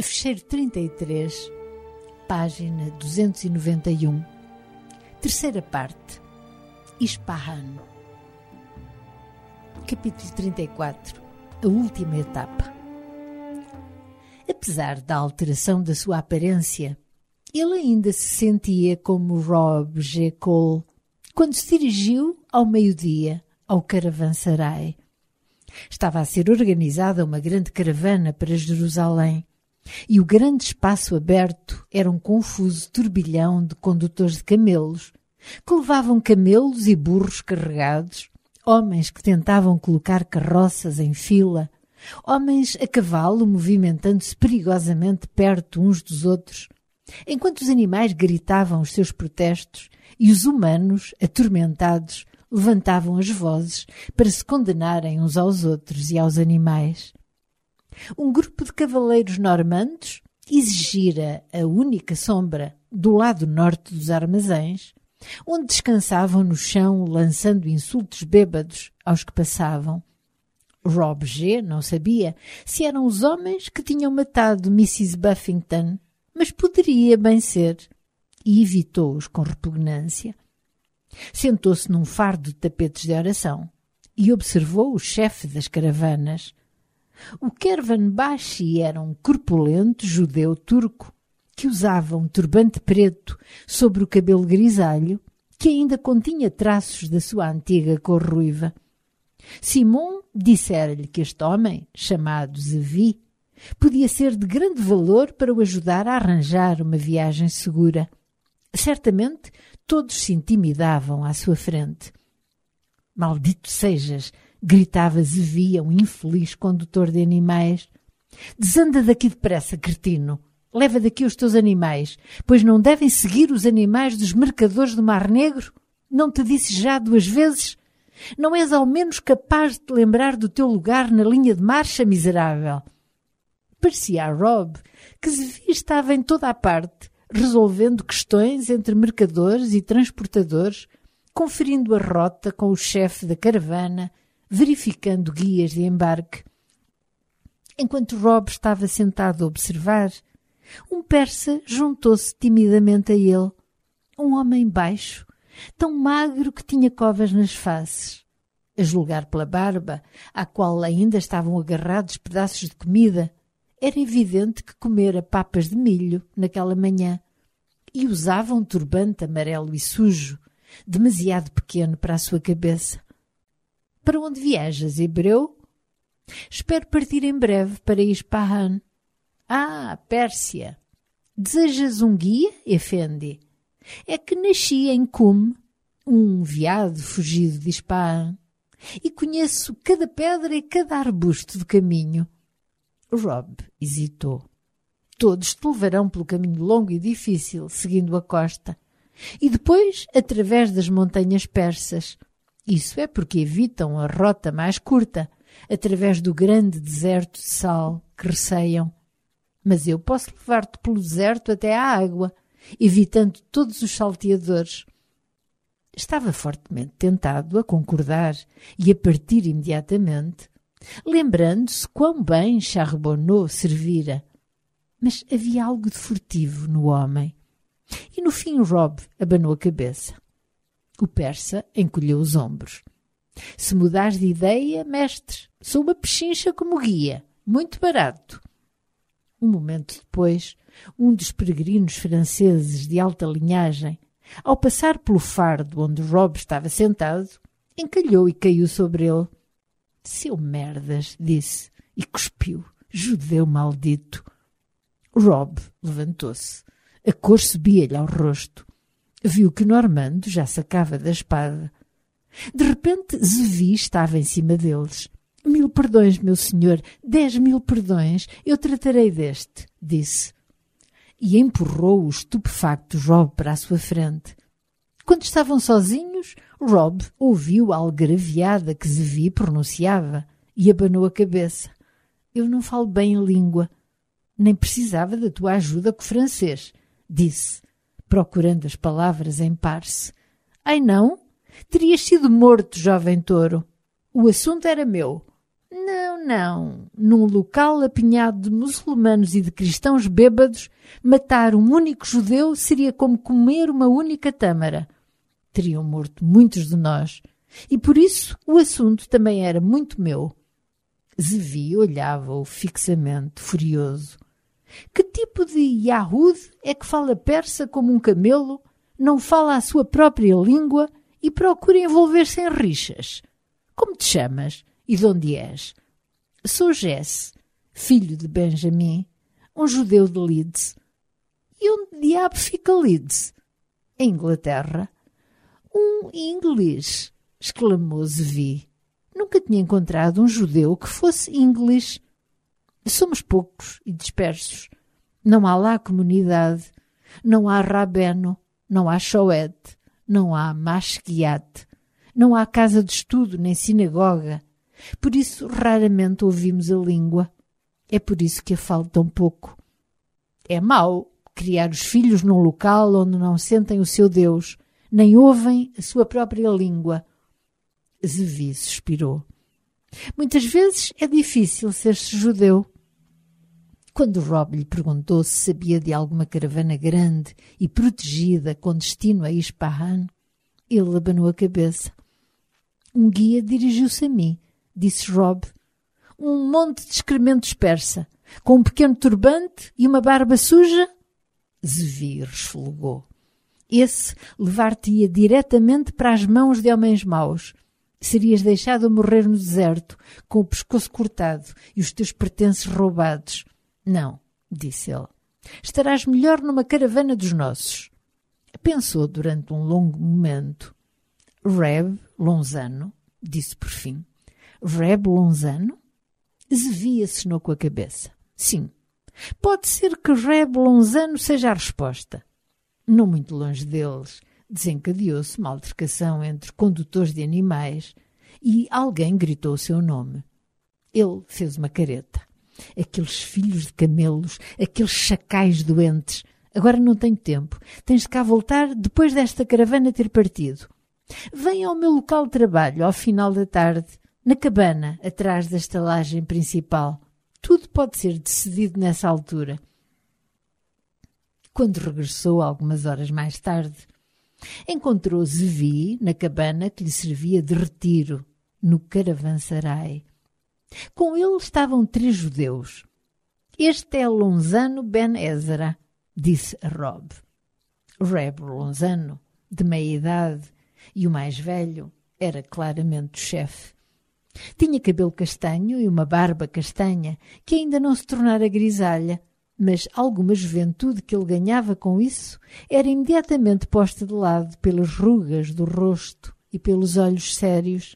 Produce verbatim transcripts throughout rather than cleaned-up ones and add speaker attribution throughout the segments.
Speaker 1: Fecheiro trinta e três, página duzentos e noventa e um, terceira parte, Ispahan. Capítulo trinta e quatro, a última etapa. Apesar da alteração da sua aparência, ele ainda se sentia como Rob G. Cole quando se dirigiu ao meio-dia ao caravanserai. Estava a ser organizada uma grande caravana para Jerusalém e o grande espaço aberto era um confuso turbilhão de condutores de camelos que levavam camelos e burros carregados, homens que tentavam colocar carroças em fila, homens a cavalo movimentando-se perigosamente perto uns dos outros, enquanto os animais gritavam os seus protestos e os humanos, atormentados, levantavam as vozes para se condenarem uns aos outros e aos animais. Um grupo de cavaleiros normandos exigira a única sombra do lado norte dos armazéns, onde descansavam no chão lançando insultos bêbados aos que passavam. Rob G. não sabia se eram os homens que tinham matado missus Buffington, mas poderia bem ser, e evitou-os com repugnância. Sentou-se num fardo de tapetes de oração e observou o chefe das caravanas. O Kervanbashi era um corpulento judeu turco que usava um turbante preto sobre o cabelo grisalho que ainda continha traços da sua antiga cor ruiva. Simon dissera-lhe que este homem, chamado Zevi, podia ser de grande valor para o ajudar a arranjar uma viagem segura. Certamente todos se intimidavam à sua frente. Maldito sejas! Gritava Zevi a um infeliz condutor de animais. Desanda daqui depressa, cretino! Leva daqui os teus animais, pois não devem seguir os animais dos mercadores do Mar Negro? Não te disse já duas vezes? Não és ao menos capaz de te lembrar do teu lugar na linha de marcha, miserável? Parecia a Rob que Zevi estava em toda a parte, resolvendo questões entre mercadores e transportadores, conferindo a rota com o chefe da caravana, verificando guias de embarque. Enquanto Rob estava sentado a observar, um persa juntou-se timidamente a ele, um homem baixo, tão magro que tinha covas nas faces. A julgar pela barba, à qual ainda estavam agarrados pedaços de comida, era evidente que comera papas de milho naquela manhã e usava um turbante amarelo e sujo, demasiado pequeno para a sua cabeça. — Para onde viajas, hebreu? — Espero partir em breve para Ispahan. — Ah, Pérsia! Desejas um guia, Efendi? É que nasci em Qum, um veado fugido de Ispahan, e conheço cada pedra e cada arbusto do caminho. Rob hesitou. Todos te levarão pelo caminho longo e difícil, seguindo a costa, e depois através das montanhas persas. Isso é porque evitam a rota mais curta, através do grande deserto de sal que receiam. Mas eu posso levar-te pelo deserto até à água, evitando todos os salteadores. Estava fortemente tentado a concordar e a partir imediatamente, lembrando-se quão bem Charbonneau servira. Mas havia algo de furtivo no homem. E no fim Rob abanou a cabeça. O persa encolheu os ombros. — Se mudares de ideia, mestre, sou uma pechincha como guia, muito barato. Um momento depois, um dos peregrinos franceses de alta linhagem, ao passar pelo fardo onde Rob estava sentado, encalhou e caiu sobre ele. — Seu merdas! — disse, e cuspiu. — Judeu maldito! Rob levantou-se. A cor subia-lhe ao rosto. Viu que Normando já sacava da espada. De repente, Zevi estava em cima deles. — Mil perdões, meu senhor, dez mil perdões, eu tratarei deste, disse. E empurrou o estupefacto Rob para a sua frente. Quando estavam sozinhos, Rob ouviu a algaraviada que Zevi pronunciava e abanou a cabeça. — Eu não falo bem a língua. Nem precisava da tua ajuda com o francês, disse, procurando as palavras em parse. — Ai não? Terias sido morto, jovem touro. O assunto era meu. Não, não. Num local apinhado de muçulmanos e de cristãos bêbados, matar um único judeu seria como comer uma única tâmara. Teriam morto muitos de nós. E por isso o assunto também era muito meu. Zevi olhava-o fixamente, furioso. Que tipo de Yahud é que fala persa como um camelo, não fala a sua própria língua e procura envolver-se em rixas? Como te chamas e de onde és? Sou Jesse, filho de Benjamim, um judeu de Leeds. E onde diabo fica Leeds? Em Inglaterra. Um inglês, exclamou Zevi. Nunca tinha encontrado um judeu que fosse inglês. Somos poucos e dispersos. Não há lá comunidade. Não há rabeno. Não há shoed. Não há mashkiat. Não há casa de estudo nem sinagoga. Por isso raramente ouvimos a língua. É por isso que a falo tão pouco. É mau criar os filhos num local onde não sentem o seu Deus, nem ouvem a sua própria língua. Zevi suspirou. Muitas vezes é difícil ser-se judeu. Quando Rob lhe perguntou se sabia de alguma caravana grande e protegida com destino a Ispahan, ele abanou a cabeça. Um guia dirigiu-se a mim, disse Rob. Um monte de excrementos persa, com um pequeno turbante e uma barba suja? Zevi resfolgou. Esse levar-te-ia diretamente para as mãos de homens maus. Serias deixado a morrer no deserto, com o pescoço cortado e os teus pertences roubados. Não, disse ele. Estarás melhor numa caravana dos nossos. Pensou durante um longo momento. Reb Lonzano, disse por fim. Reb Lonzano? Zevi assinou com a cabeça. Sim, pode ser que Reb Lonzano seja a resposta. Não muito longe deles, desencadeou-se uma altercação entre condutores de animais e alguém gritou o seu nome. Ele fez uma careta. Aqueles filhos de camelos, aqueles chacais doentes. Agora não tenho tempo. Tens de cá voltar depois desta caravana ter partido. Vem ao meu local de trabalho ao final da tarde, na cabana, atrás da estalagem principal. Tudo pode ser decidido nessa altura. Quando regressou, algumas horas mais tarde, encontrou Zevi na cabana que lhe servia de retiro, no caravansarai. Com ele estavam três judeus. Este é Lonzano Ben Ezra, disse a Rob. Reb Lonzano, de meia idade, e o mais velho, era claramente o chefe. Tinha cabelo castanho e uma barba castanha, que ainda não se tornara grisalha, mas alguma juventude que ele ganhava com isso era imediatamente posta de lado pelas rugas do rosto e pelos olhos sérios.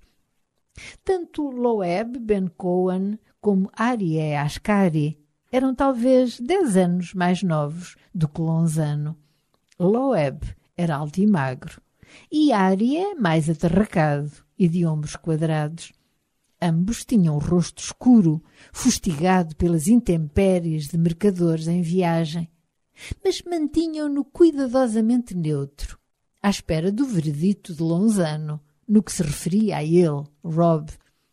Speaker 1: Tanto Loeb Ben Cohen como Aryeh Ascari eram talvez dez anos mais novos do que Lonzano. Loeb era alto e magro, e Aryeh mais atarracado e de ombros quadrados. Ambos tinham o rosto escuro, fustigado pelas intempéries de mercadores em viagem, mas mantinham-no cuidadosamente neutro, à espera do veredito de Lonzano, no que se referia a ele, Rob.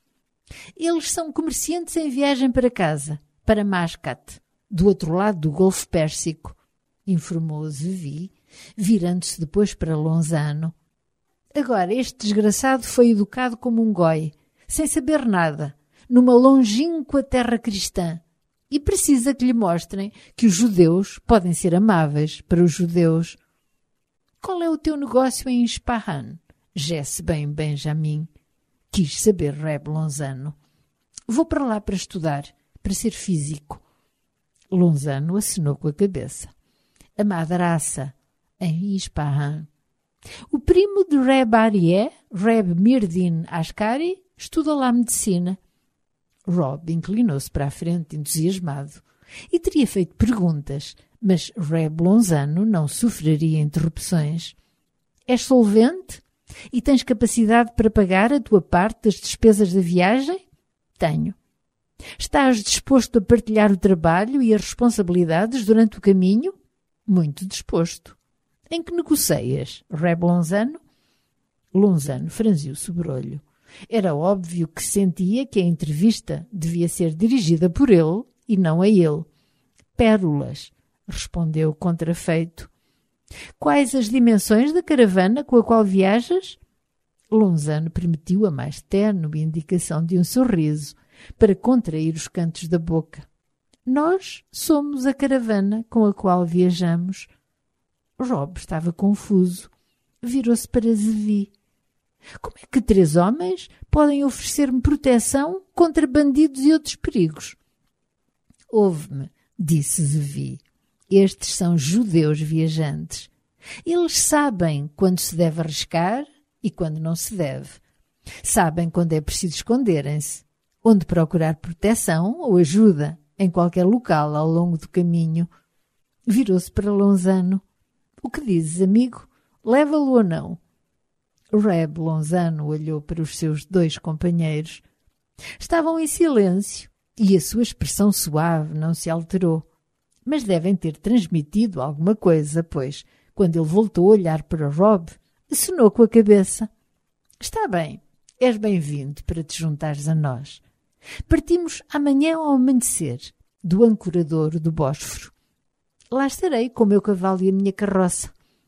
Speaker 1: Eles são comerciantes em viagem para casa, para Mascat, do outro lado do Golfo Pérsico, informou Zevi, virando-se depois para Lonzano. Agora, este desgraçado foi educado como um goi, sem saber nada, numa longínqua terra cristã, e precisa que lhe mostrem que os judeus podem ser amáveis para os judeus. Qual é o teu negócio em Ispahan? Jesse Ben Benjamim, quis saber Reb Lonzano. Vou para lá para estudar, para ser físico. Lonzano acenou com a cabeça. A madraça, em Ispahan. O primo de Reb Aryeh, Reb Mirdin Ascari, estuda lá medicina. Rob inclinou-se para a frente, entusiasmado, e teria feito perguntas, mas Reb Lonzano não sofreria interrupções. És solvente? E tens capacidade para pagar a tua parte das despesas da viagem? Tenho. Estás disposto a partilhar o trabalho e as responsabilidades durante o caminho? Muito disposto. Em que negocias, Reb Lonzano? Lonzano franziu o sobrolho. Era óbvio que sentia que a entrevista devia ser dirigida por ele e não a ele. Pérolas, respondeu contrafeito. Quais as dimensões da caravana com a qual viajas? Lonzano permitiu a mais tênue indicação de um sorriso para contrair os cantos da boca. Nós somos a caravana com a qual viajamos. Rob estava confuso. Virou-se para Zevi. Como é que três homens podem oferecer-me proteção contra bandidos e outros perigos? Ouve-me, disse Zevi. Estes são judeus viajantes. Eles sabem quando se deve arriscar e quando não se deve. Sabem quando é preciso esconderem-se, onde procurar proteção ou ajuda em qualquer local ao longo do caminho. Virou-se para Lonzano. O que dizes, amigo? Leva-lo ou não? Reb Lonzano olhou para os seus dois companheiros. Estavam em silêncio e a sua expressão suave não se alterou. Mas devem ter transmitido alguma coisa, pois, quando ele voltou a olhar para Rob, acenou com a cabeça. Está bem, és bem-vindo para te juntares a nós. Partimos amanhã ao amanhecer, do ancoradouro do Bósforo. Lá estarei com o meu cavalo e a minha carroça.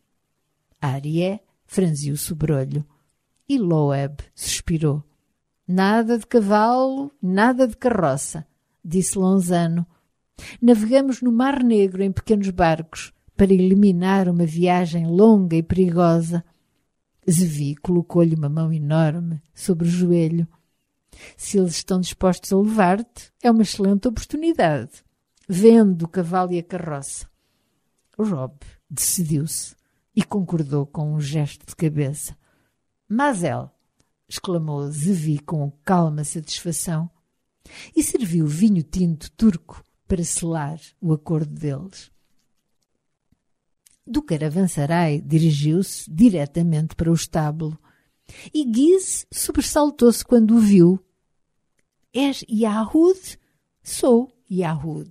Speaker 1: Arié franziu o sobrolho e Loeb suspirou. Nada de cavalo, nada de carroça, disse Lonzano. Navegamos no Mar Negro em pequenos barcos para eliminar uma viagem longa e perigosa. Zevi colocou-lhe uma mão enorme sobre o joelho. Se eles estão dispostos a levar-te, é uma excelente oportunidade. Vende o cavalo e a carroça. Rob decidiu-se e concordou com um gesto de cabeça. Mazel! Exclamou Zevi com calma satisfação e serviu vinho tinto turco para selar o acordo deles. Do caravanserai dirigiu-se diretamente para o estábulo e Giz sobressaltou-se quando o viu. És Yahud? Sou Yahud.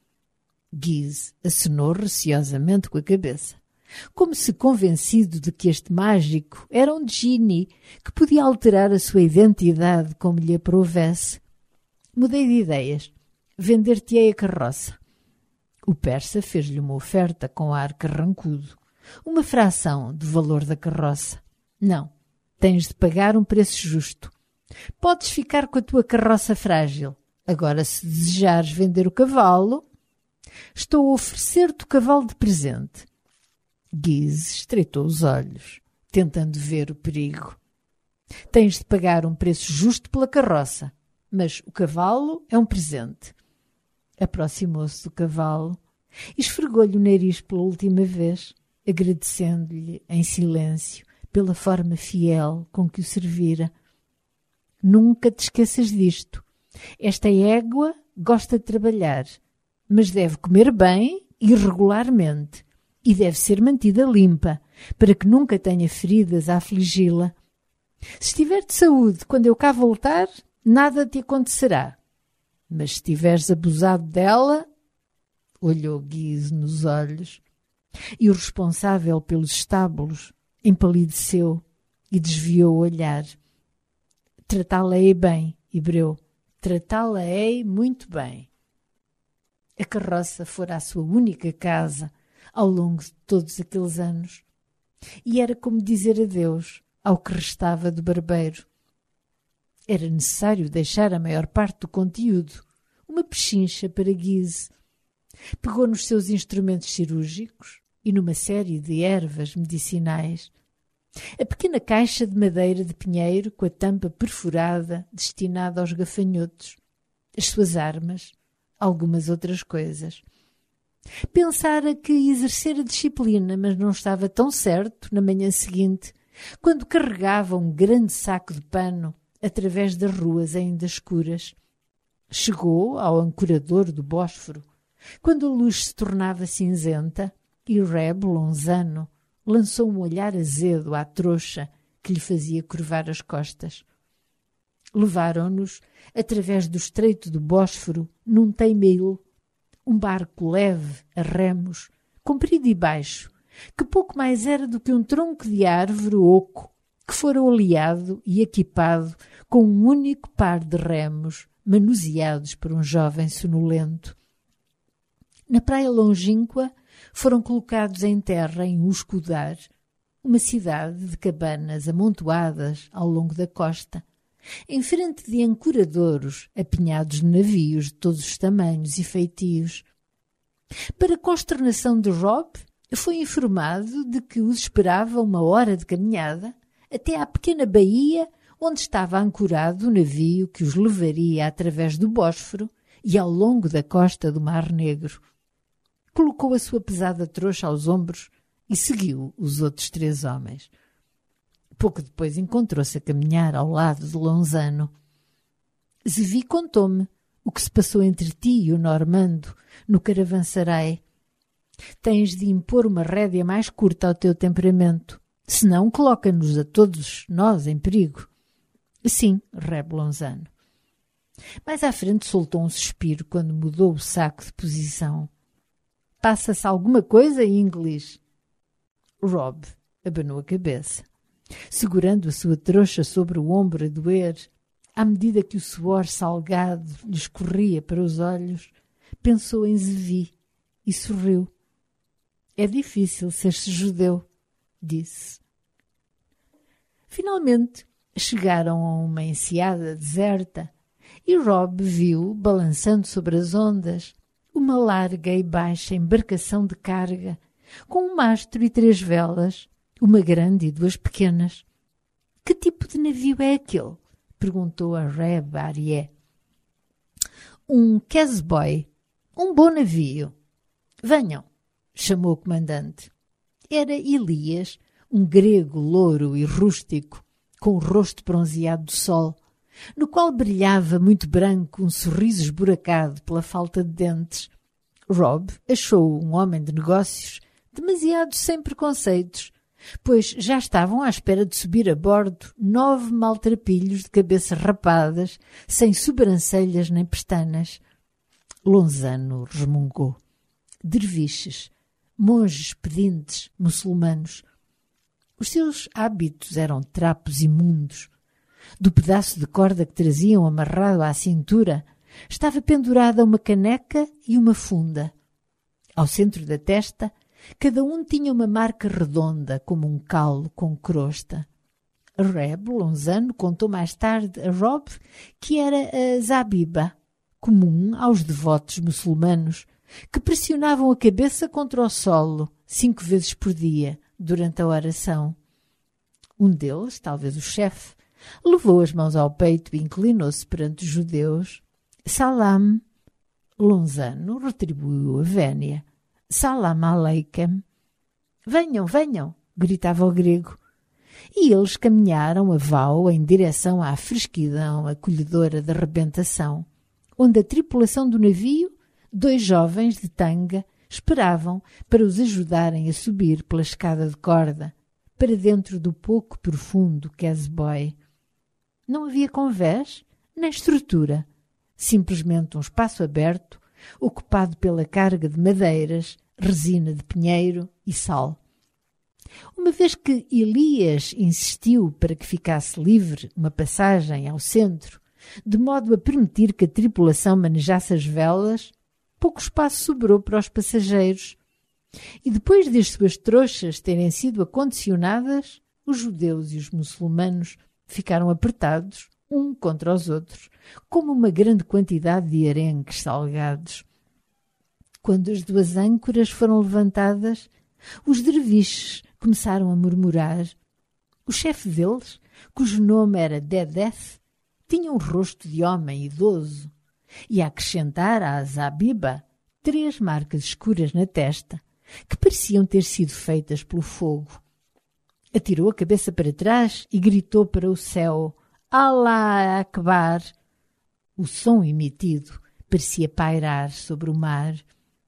Speaker 1: Giz acenou receosamente com a cabeça, como se convencido de que este mágico era um djinni que podia alterar a sua identidade como lhe aprovesse. Mudei de ideias. Vender-te-ei a carroça. O persa fez-lhe uma oferta com ar carrancudo. Uma fração do valor da carroça. Não, tens de pagar um preço justo. Podes ficar com a tua carroça frágil. Agora, se desejares vender o cavalo... Estou a oferecer-te o cavalo de presente. Giz estreitou os olhos, tentando ver o perigo. Tens de pagar um preço justo pela carroça, mas o cavalo é um presente. Aproximou-se do cavalo e esfregou-lhe o nariz pela última vez, agradecendo-lhe em silêncio pela forma fiel com que o servira. Nunca te esqueças disto. Esta égua gosta de trabalhar, mas deve comer bem e regularmente, e deve ser mantida limpa, para que nunca tenha feridas a afligi-la. Se estiver de saúde quando eu cá voltar, nada te acontecerá. Mas se tiveres abusado dela... Olhou Giz nos olhos, e o responsável pelos estábulos empalideceu e desviou o olhar. Tratá-la-ei bem, Hebreu, tratá-la-ei muito bem. A carroça fora a sua única casa ao longo de todos aqueles anos, e era como dizer adeus ao que restava do barbeiro. Era necessário deixar a maior parte do conteúdo, uma pechincha para Giz. Pegou nos seus instrumentos cirúrgicos e numa série de ervas medicinais. A pequena caixa de madeira de pinheiro com a tampa perfurada destinada aos gafanhotos, as suas armas, algumas outras coisas. Pensara que exercera disciplina, mas não estava tão certo na manhã seguinte, quando carregava um grande saco de pano através das ruas ainda escuras. Chegou ao ancoradouro do Bósforo, quando a luz se tornava cinzenta, e Reb Lonzano lançou um olhar azedo à trouxa que lhe fazia curvar as costas. Levaram-nos através do estreito do Bósforo num teimil, um barco leve a remos, comprido e baixo, que pouco mais era do que um tronco de árvore oco que fora oleado e equipado com um único par de remos, manuseados por um jovem sonolento. Na praia longínqua foram colocados em terra em Uskudar, uma cidade de cabanas amontoadas ao longo da costa, em frente de ancoradouros apinhados de navios de todos os tamanhos e feitios. Para consternação de Rob, foi informado de que os esperava uma hora de caminhada até à pequena baía onde estava ancorado o navio que os levaria através do Bósforo e ao longo da costa do Mar Negro. Colocou a sua pesada trouxa aos ombros e seguiu os outros três homens. Pouco depois encontrou-se a caminhar ao lado de Lonzano. Zevi contou-me o que se passou entre ti e o Normando no caravanserai. Tens de impor uma rédea mais curta ao teu temperamento, senão coloca-nos a todos nós em perigo. Sim, Reb Lonzano. Mais à frente soltou um suspiro quando mudou o saco de posição. Passa-se alguma coisa em inglês? Rob abanou a cabeça, segurando a sua trouxa sobre o ombro a doer, à medida que o suor salgado lhe escorria para os olhos. Pensou em Zevi e sorriu. É difícil ser-se judeu, disse. Finalmente chegaram a uma enseada deserta e Rob viu, balançando sobre as ondas, uma larga e baixa embarcação de carga, com um mastro e três velas, uma grande e duas pequenas. — Que tipo de navio é aquele? Perguntou a Reb Arié. — Um Casboy, um bom navio. — Venham, chamou o comandante. Era Elias, um grego louro e rústico, com o rosto bronzeado do sol, no qual brilhava muito branco um sorriso esburacado pela falta de dentes. Rob achou-o um homem de negócios demasiado sem preconceitos, pois já estavam à espera de subir a bordo nove maltrapilhos de cabeças rapadas, sem sobrancelhas nem pestanas. Lonzano resmungou. Derviches, monges pedintes, muçulmanos. Os seus hábitos eram trapos imundos. Do pedaço de corda que traziam amarrado à cintura, estava pendurada uma caneca e uma funda. Ao centro da testa, cada um tinha uma marca redonda, como um calo com crosta. Reb Lonzano contou mais tarde a Rob que era a zabiba, comum aos devotos muçulmanos, que pressionavam a cabeça contra o solo cinco vezes por dia, durante a oração. Um deles, talvez o chefe, levou as mãos ao peito e inclinou-se perante os judeus. Salam. Lonzano retribuiu a vénia. Salam aleikum. Venham, venham, gritava o grego. E eles caminharam a vau em direção à fresquidão acolhedora da rebentação, onde a tripulação do navio, dois jovens de tanga, esperavam para os ajudarem a subir pela escada de corda, para dentro do pouco profundo Casboy. Não havia convés, nem estrutura, simplesmente um espaço aberto, ocupado pela carga de madeiras, resina de pinheiro e sal. Uma vez que Elias insistiu para que ficasse livre uma passagem ao centro, de modo a permitir que a tripulação manejasse as velas, pouco espaço sobrou para os passageiros. E depois das suas trouxas terem sido acondicionadas, os judeus e os muçulmanos ficaram apertados, um contra os outros, como uma grande quantidade de arenques salgados. Quando as duas âncoras foram levantadas, os derviches começaram a murmurar. O chefe deles, cujo nome era Dedeth, tinha um rosto de homem idoso e a acrescentar à zabiba três marcas escuras na testa, que pareciam ter sido feitas pelo fogo. Atirou a cabeça para trás e gritou para o céu: Allah Akbar! O som emitido parecia pairar sobre o mar.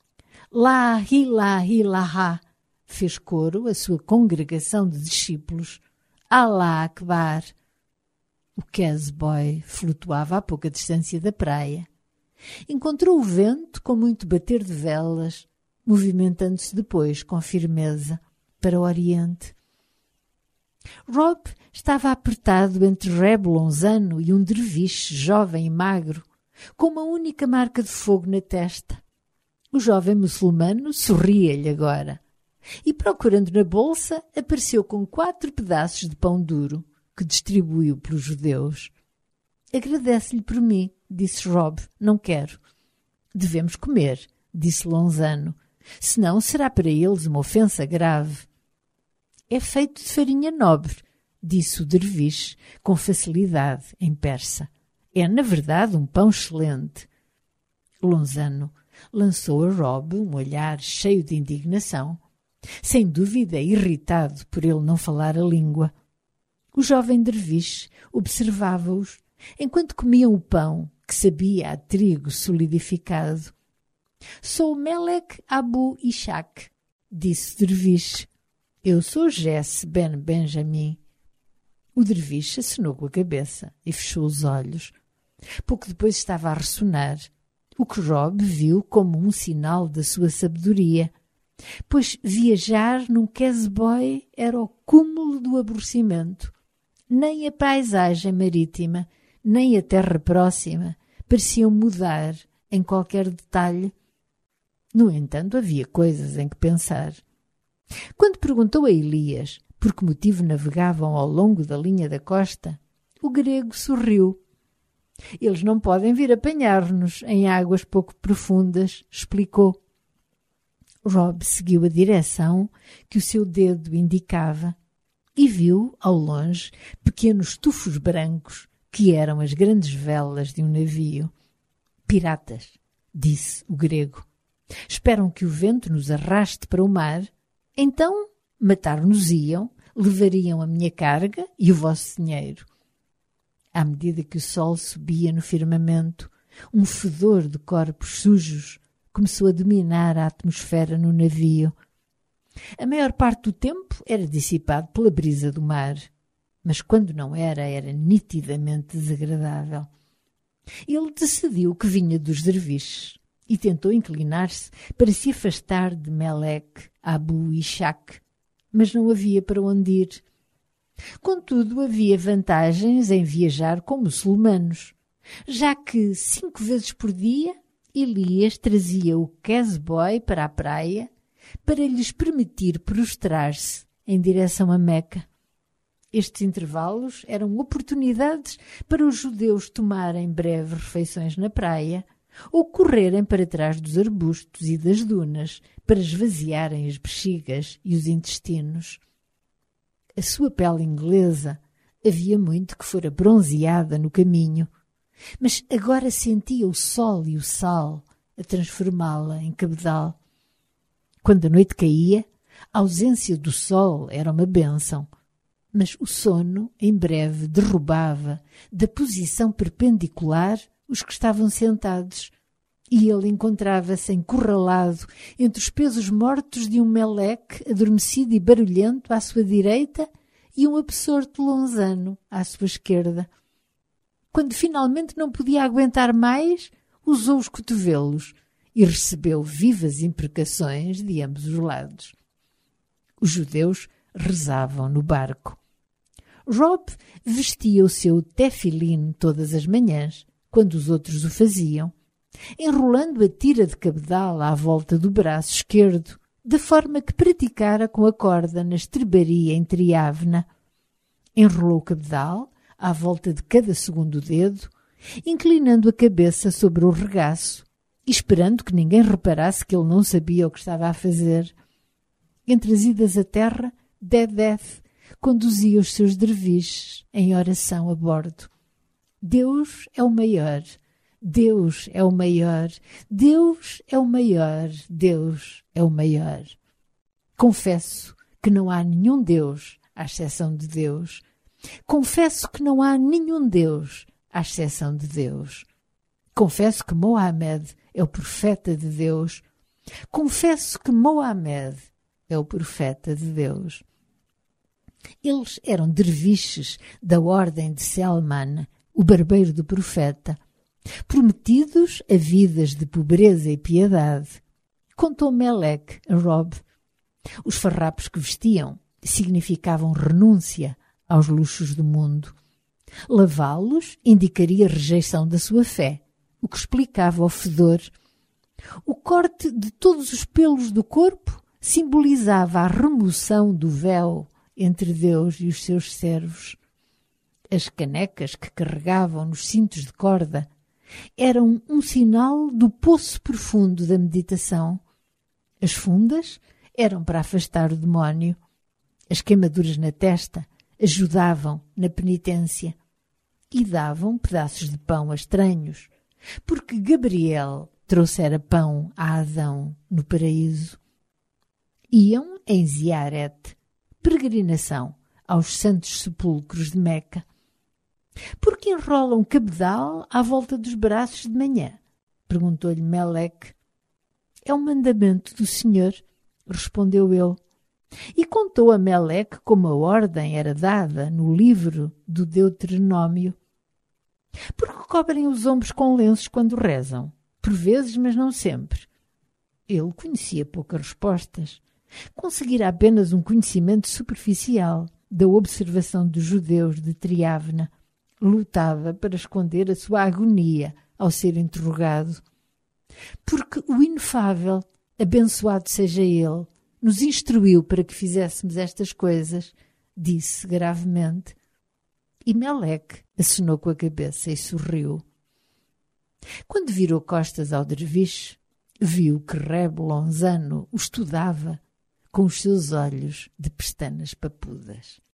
Speaker 1: La ilaha illallah! Fez coro a sua congregação de discípulos. Allah Akbar! O Casboy flutuava a pouca distância da praia. Encontrou o vento com muito bater de velas, movimentando-se depois com firmeza para o oriente. Rob estava apertado entre Reb Lonzano e um derviche jovem e magro, com uma única marca de fogo na testa. O jovem muçulmano sorria-lhe agora e, procurando na bolsa, apareceu com quatro pedaços de pão duro que distribuiu pelos judeus. «Agradece-lhe por mim», disse Rob. «Não quero». «Devemos comer», disse Lonzano, «senão será para eles uma ofensa grave». «É feito de farinha nobre», disse o derviche com facilidade em persa. «É, na verdade, um pão excelente». Lonzano lançou a Rob um olhar cheio de indignação, sem dúvida irritado por ele não falar a língua. O jovem derviche observava-os enquanto comiam o pão que sabia a trigo solidificado. «Sou Melek Abu Ishaq», disse o derviche. «Eu sou Jesse Ben Benjamin». O derviche acenou com a cabeça e fechou os olhos. Pouco depois estava a ressonar, o que Rob viu como um sinal da sua sabedoria, pois viajar num casboy era o cúmulo do aborrecimento. Nem a paisagem marítima, nem a terra próxima pareciam mudar em qualquer detalhe. No entanto, havia coisas em que pensar. Quando perguntou a Elias por que motivo navegavam ao longo da linha da costa, o grego sorriu. «Eles não podem vir apanhar-nos em águas pouco profundas», explicou. Rob seguiu a direção que o seu dedo indicava e viu, ao longe, pequenos tufos brancos que eram as grandes velas de um navio. «Piratas», disse o grego. «Esperam que o vento nos arraste para o mar? Então matar-nos-iam, levariam a minha carga e o vosso dinheiro». À medida que o sol subia no firmamento, um fedor de corpos sujos começou a dominar a atmosfera no navio. A maior parte do tempo era dissipado pela brisa do mar, mas quando não era, era nitidamente desagradável. Ele decidiu que vinha dos derviches e tentou inclinar-se para se afastar de Melek Abu Ishaq, mas não havia para onde ir. Contudo, havia vantagens em viajar com muçulmanos, já que cinco vezes por dia Elias trazia o casboy para a praia para lhes permitir prostrar-se em direção a Meca. Estes intervalos eram oportunidades para os judeus tomarem breves refeições na praia ou correrem para trás dos arbustos e das dunas para esvaziarem as bexigas e os intestinos. A sua pele inglesa havia muito que fora bronzeada no caminho, mas agora sentia o sol e o sal a transformá-la em cabedal. Quando a noite caía, a ausência do sol era uma bênção, mas o sono em breve derrubava da posição perpendicular os que estavam sentados, e ele encontrava-se encurralado entre os pesos mortos de um meleque adormecido e barulhento à sua direita e um absorto Lonzano à sua esquerda. Quando finalmente não podia aguentar mais, usou os cotovelos e recebeu vivas imprecações de ambos os lados. Os judeus rezavam no barco. Rob vestia o seu tefilim todas as manhãs, quando os outros o faziam, enrolando a tira de cabedal à volta do braço esquerdo, da forma que praticara com a corda na estrebaria em Triávna. Enrolou o cabedal à volta de cada segundo dedo, inclinando a cabeça sobre o regaço, e esperando que ninguém reparasse que ele não sabia o que estava a fazer. Entre as idas à terra, Dedeth conduzia os seus derviches em oração a bordo. Deus é o maior, Deus é o maior, Deus é o maior, Deus é o maior. Confesso que não há nenhum Deus à exceção de Deus. Confesso que não há nenhum Deus à exceção de Deus. Confesso que Mohamed é o profeta de Deus. Confesso que Mohamed é o profeta de Deus. Eles eram derviches da ordem de Selman, o barbeiro do profeta, prometidos a vidas de pobreza e piedade. Contou Melek a Rob. Os farrapos que vestiam significavam renúncia aos luxos do mundo. Lavá-los indicaria rejeição da sua fé, o que explicava o fedor. O corte de todos os pelos do corpo simbolizava a remoção do véu entre Deus e os seus servos. As canecas que carregavam nos cintos de corda eram um sinal do poço profundo da meditação. As fundas eram para afastar o demónio. As queimaduras na testa ajudavam na penitência e davam pedaços de pão a estranhos, porque Gabriel trouxera pão a Adão no paraíso. Iam em Ziaret, peregrinação aos santos sepulcros de Meca. Por que enrolam cabedal à volta dos braços de manhã? Perguntou-lhe Meleque. É um mandamento do Senhor, respondeu ele. E contou a Meleque como a ordem era dada no livro do Deuteronômio. Por que cobrem os ombros com lenços quando rezam? Por vezes, mas não sempre. Ele conhecia poucas respostas. Conseguira apenas um conhecimento superficial da observação dos judeus de Triávna. Lutava para esconder a sua agonia ao ser interrogado. Porque o inefável, abençoado seja ele, nos instruiu para que fizéssemos estas coisas, disse gravemente. E Meleque acenou com a cabeça e sorriu. Quando virou costas ao derviche, viu que Reb Lonzano o estudava com os seus olhos de pestanas papudas.